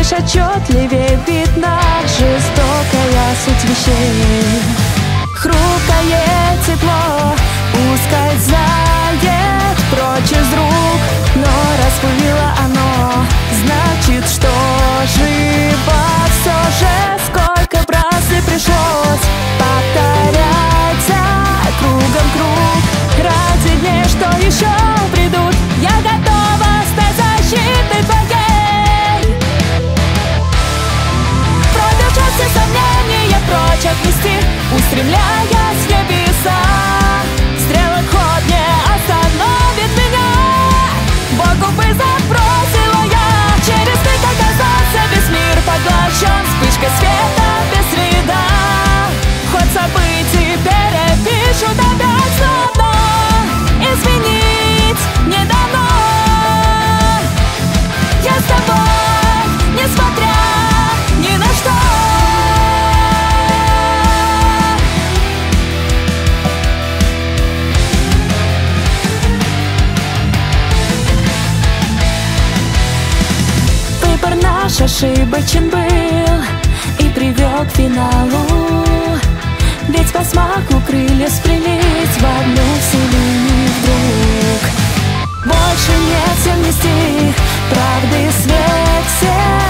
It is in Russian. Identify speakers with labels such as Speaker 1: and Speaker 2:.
Speaker 1: лишь отчетливее видна жестокая суть вещей. Хрупкое тепло ускользает прочь из рук, но расплыло оно, значит, что живо все же. Сколько раз и пришлось повторять кругом круг ради дней, что еще придут. Я готова стать защитой твоей, продержать все сомнения, прочь отнести, устремляясь в небеса. Стрелок ход не остановит меня, Богу бы забросила я. Через миг оказался весь мир поглощен вспышкой света без следа. Хоть событий перепишут опять снова, изменить не дано. Я с тобой, несмотря ни на что. Выбор наш ошибочен был и привел к финалу. Ведь по смаку крылья сплелись в одну вселенную вдруг. Больше нет сил нести правды свет всех.